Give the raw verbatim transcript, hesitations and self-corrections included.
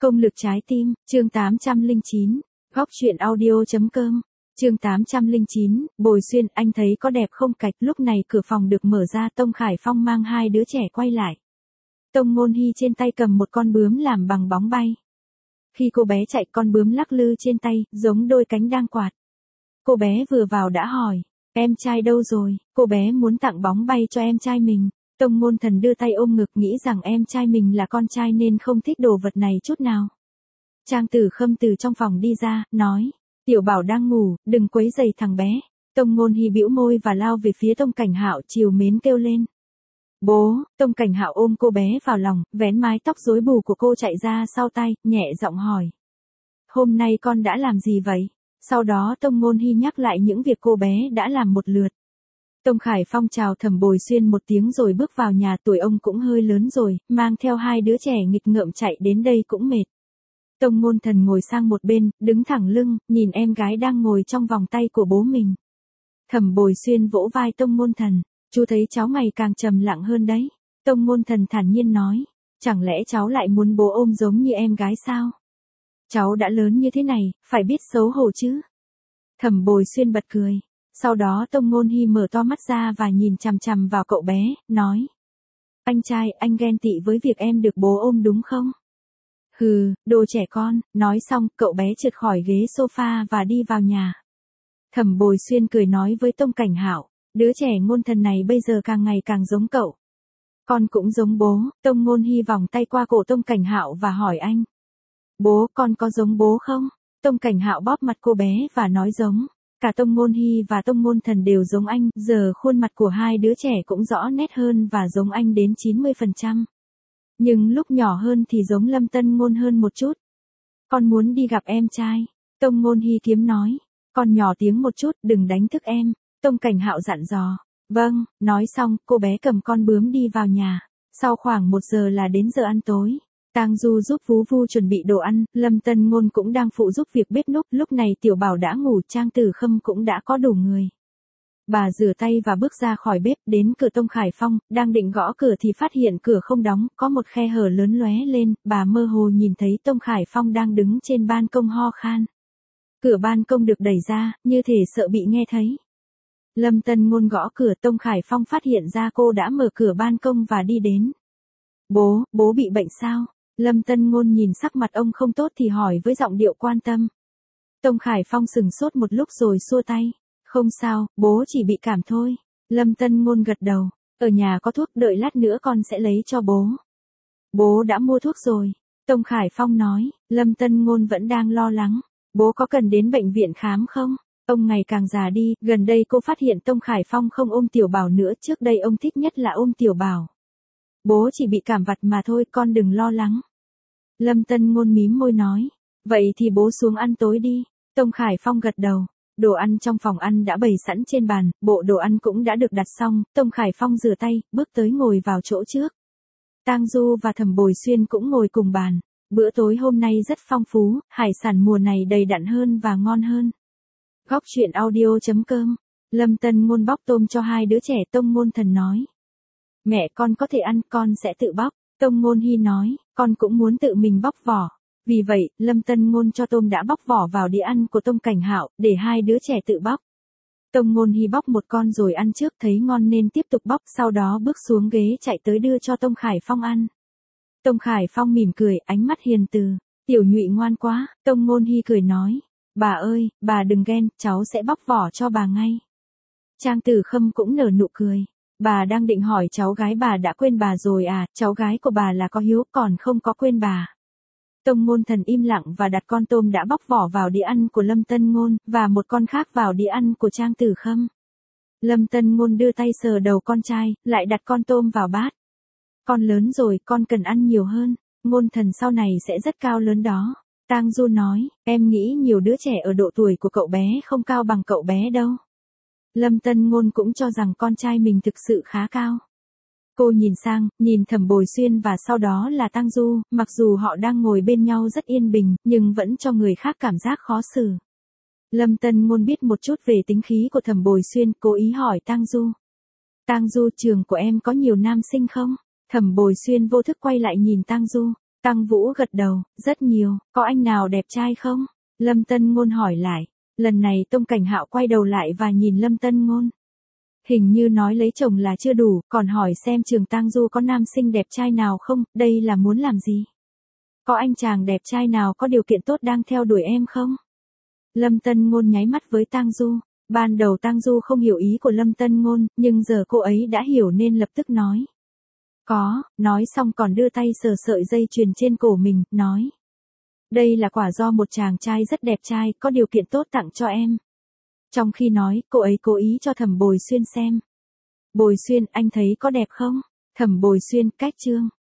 Công lực trái tim, chương tám trăm lẻ chín, góc truyện audio chấm com, chương tám trăm lẻ chín, Bồi Xuyên, anh thấy có đẹp không cạch, lúc này cửa phòng được mở ra, Tông Khải Phong mang hai đứa trẻ quay lại. Tông Ngôn Hy trên tay cầm một con bướm làm bằng bóng bay. Khi cô bé chạy, con bướm lắc lư trên tay, giống đôi cánh đang quạt. Cô bé vừa vào đã hỏi, em trai đâu rồi, cô bé muốn tặng bóng bay cho em trai mình. Tông Ngôn Thần đưa tay ôm ngực, nghĩ rằng em trai mình là con trai nên không thích đồ vật này chút nào. Trang Tử Khâm từ trong phòng đi ra, nói, Tiểu Bảo đang ngủ, đừng quấy rầy thằng bé. Tông Ngôn Hy bĩu môi và lao về phía Tông Cảnh Hạo, trìu mến kêu lên. Bố. Tông Cảnh Hạo ôm cô bé vào lòng, vén mái tóc rối bù của cô chạy ra sau tay, nhẹ giọng hỏi. Hôm nay con đã làm gì vậy? Sau đó Tông Ngôn Hy nhắc lại những việc cô bé đã làm một lượt. Tông Khải Phong chào Thẩm Bồi Xuyên một tiếng rồi bước vào nhà, tuổi ông cũng hơi lớn rồi, mang theo hai đứa trẻ nghịch ngợm chạy đến đây cũng mệt. Tông Ngôn Thần ngồi sang một bên, đứng thẳng lưng, nhìn em gái đang ngồi trong vòng tay của bố mình. Thẩm Bồi Xuyên vỗ vai Tông Ngôn Thần, chú thấy cháu ngày càng trầm lặng hơn đấy. Tông Ngôn Thần thản nhiên nói, chẳng lẽ cháu lại muốn bố ôm giống như em gái sao? Cháu đã lớn như thế này, phải biết xấu hổ chứ. Thẩm Bồi Xuyên bật cười. Sau đó Tông Ngôn Hy mở to mắt ra và nhìn chằm chằm vào cậu bé, nói. Anh trai, anh ghen tị với việc em được bố ôm đúng không? Hừ, đồ trẻ con, nói xong, cậu bé trượt khỏi ghế sofa và đi vào nhà. Thẩm Bồi Xuyên cười nói với Tông Cảnh Hạo, đứa trẻ Ngôn Thần này bây giờ càng ngày càng giống cậu. Con cũng giống bố. Tông Ngôn Hy vòng tay qua cổ Tông Cảnh Hạo và hỏi anh. Bố, con có giống bố không? Tông Cảnh Hạo bóp mặt cô bé và nói giống. Cả Tông Ngôn Hy và Tông Ngôn Thần đều giống anh, giờ khuôn mặt của hai đứa trẻ cũng rõ nét hơn và giống anh đến chín mươi phần trăm. Nhưng lúc nhỏ hơn thì giống Lâm Tân Ngôn hơn một chút. Con muốn đi gặp em trai. Tông Ngôn Hy kiếm nói. Con nhỏ tiếng một chút, đừng đánh thức em. Tông Cảnh Hạo dặn dò. Vâng, nói xong, cô bé cầm con bướm đi vào nhà. Sau khoảng một giờ là đến giờ ăn tối. Tang Du giúp Vú Vu chuẩn bị đồ ăn, Lâm Tân Ngôn cũng đang phụ giúp việc bếp núc, lúc này Tiểu Bảo đã ngủ, Trang Tử Khâm cũng đã có đủ người. Bà rửa tay và bước ra khỏi bếp, đến cửa Tông Khải Phong, đang định gõ cửa thì phát hiện cửa không đóng, có một khe hở lớn lóe lên, bà mơ hồ nhìn thấy Tông Khải Phong đang đứng trên ban công ho khan. Cửa ban công được đẩy ra, như thể sợ bị nghe thấy. Lâm Tân Ngôn gõ cửa, Tông Khải Phong phát hiện ra cô đã mở cửa ban công và đi đến. Bố, bố bị bệnh sao? Lâm Tân Ngôn nhìn sắc mặt ông không tốt thì hỏi với giọng điệu quan tâm. Tông Khải Phong sừng sốt một lúc rồi xua tay. Không sao, bố chỉ bị cảm thôi. Lâm Tân Ngôn gật đầu. Ở nhà có thuốc, đợi lát nữa con sẽ lấy cho bố. Bố đã mua thuốc rồi. Tông Khải Phong nói. Lâm Tân Ngôn vẫn đang lo lắng. Bố có cần đến bệnh viện khám không? Ông ngày càng già đi, gần đây cô phát hiện Tông Khải Phong không ôm Tiểu Bảo nữa, trước đây ông thích nhất là ôm Tiểu Bảo. Bố chỉ bị cảm vặt mà thôi, con đừng lo lắng. Lâm Tân Ngôn mím môi nói. Vậy thì bố xuống ăn tối đi. Tông Khải Phong gật đầu. Đồ ăn trong phòng ăn đã bày sẵn trên bàn, bộ đồ ăn cũng đã được đặt xong, Tông Khải Phong rửa tay, bước tới ngồi vào chỗ trước. Tang Du và Thẩm Bồi Xuyên cũng ngồi cùng bàn. Bữa tối hôm nay rất phong phú, hải sản mùa này đầy đặn hơn và ngon hơn. Góc truyện audio chấm com. Lâm Tân Ngôn bóc tôm cho hai đứa trẻ, Tông Ngôn Thần nói. Mẹ, con có thể ăn, con sẽ tự bóc. Tông Ngôn Hy nói, con cũng muốn tự mình bóc vỏ. Vì vậy, Lâm Tân Ngôn cho tôm đã bóc vỏ vào đĩa ăn của Tông Cảnh Hạo, để hai đứa trẻ tự bóc. Tông Ngôn Hy bóc một con rồi ăn trước, thấy ngon nên tiếp tục bóc, sau đó bước xuống ghế chạy tới đưa cho Tông Khải Phong ăn. Tông Khải Phong mỉm cười, ánh mắt hiền từ. Tiểu Nhụy ngoan quá. Tông Ngôn Hy cười nói. Bà ơi, bà đừng ghen, cháu sẽ bóc vỏ cho bà ngay. Trang Tử Khâm cũng nở nụ cười. Bà đang định hỏi cháu gái bà đã quên bà rồi à, cháu gái của bà là có hiếu còn không có quên bà. Tông Ngôn Thần im lặng và đặt con tôm đã bóc vỏ vào đĩa ăn của Lâm Tân Ngôn, và một con khác vào đĩa ăn của Trang Tử Khâm. Lâm Tân Ngôn đưa tay sờ đầu con trai, lại đặt con tôm vào bát. Con lớn rồi, con cần ăn nhiều hơn, Ngôn Thần sau này sẽ rất cao lớn đó. Tang Du nói, em nghĩ nhiều đứa trẻ ở độ tuổi của cậu bé không cao bằng cậu bé đâu. Lâm Tân Ngôn cũng cho rằng con trai mình thực sự khá cao. Cô nhìn sang, nhìn Thẩm Bồi Xuyên và sau đó là Tang Du, mặc dù họ đang ngồi bên nhau rất yên bình, nhưng vẫn cho người khác cảm giác khó xử. Lâm Tân Ngôn biết một chút về tính khí của Thẩm Bồi Xuyên, cố ý hỏi Tang Du. Tang Du, trường của em có nhiều nam sinh không? Thẩm Bồi Xuyên vô thức quay lại nhìn Tang Du. Tăng Vũ gật đầu, rất nhiều, có anh nào đẹp trai không? Lâm Tân Ngôn hỏi lại. Lần này Tông Cảnh Hạo quay đầu lại và nhìn Lâm Tân Ngôn. Hình như nói lấy chồng là chưa đủ, còn hỏi xem trường Tang Du có nam sinh đẹp trai nào không, đây là muốn làm gì? Có anh chàng đẹp trai nào có điều kiện tốt đang theo đuổi em không? Lâm Tân Ngôn nháy mắt với Tang Du. Ban đầu Tang Du không hiểu ý của Lâm Tân Ngôn, nhưng giờ cô ấy đã hiểu nên lập tức nói. Có, nói xong còn đưa tay sờ sợi dây chuyền trên cổ mình, nói. Đây là quả do một chàng trai rất đẹp trai, có điều kiện tốt tặng cho em. Trong khi nói, cô ấy cố ý cho Thẩm Bồi Xuyên xem. Bồi Xuyên, anh thấy có đẹp không? Thẩm Bồi Xuyên, cách chương.